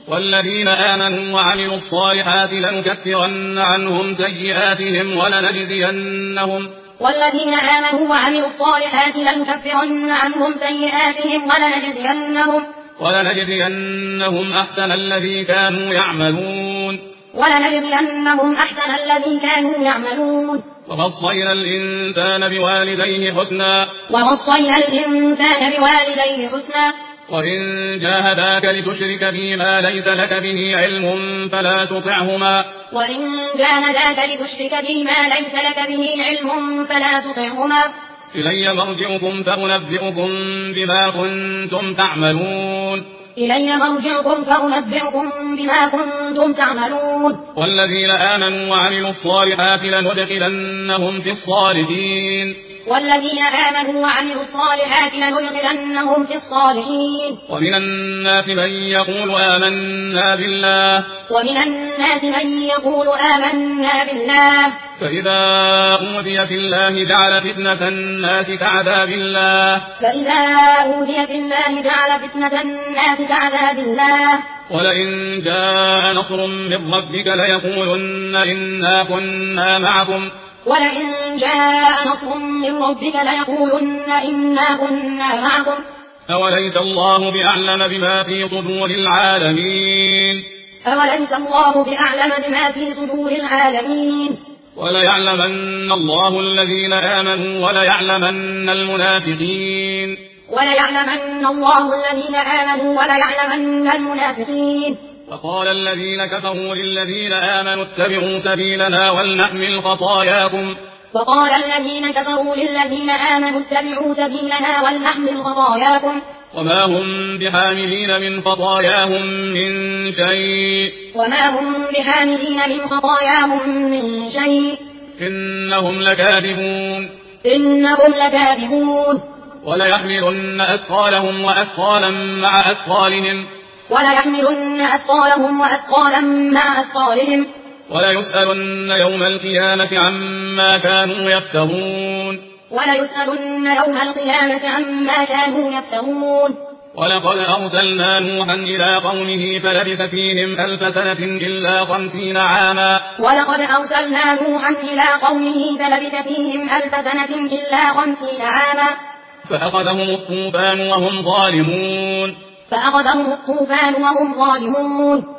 والذين آمنوا وعملوا الصالحات لنكفرن عنهم سيئاتهم ولنجزينهم أحسن الذي كانوا يعملون ووصينا الإنسان بوالديه حسنا وإن جاهداك لتشرك بما ليس لك به علم فلا تطعهما إلي مرجعكم فأنبئكم بما كنتم تعملون والذين آمنوا وعملوا الصالحات لندخلنهم في الصالحين ومن الناس من يقول آمنا بالله فإذا أوذي في الله جعل فتنة الناس كعذاب الله ولئن جاء نصر من ربك ليقولن إنا كنا معكم أوليس الله بأعلم بما في صدور العالمين وليعلمن الله الذين آمنوا وليعلمن المنافقين وقال الذين كفروا للذين آمنوا اتبعوا سبيلنا ولنحمل خطاياكم وما هم بحاملين من خطاياهم من شيء إنهم لكاذبون وليحملن أثقالهم وأثقالا مع أثقالهم وليسألن يوم القيامة عما كانوا يفترون ولقد أرسلنا نوحا إلى قومه فلبث فيهم 1000 سنة إلا 50 عاما فأخذهم الطوفان وهم ظالمون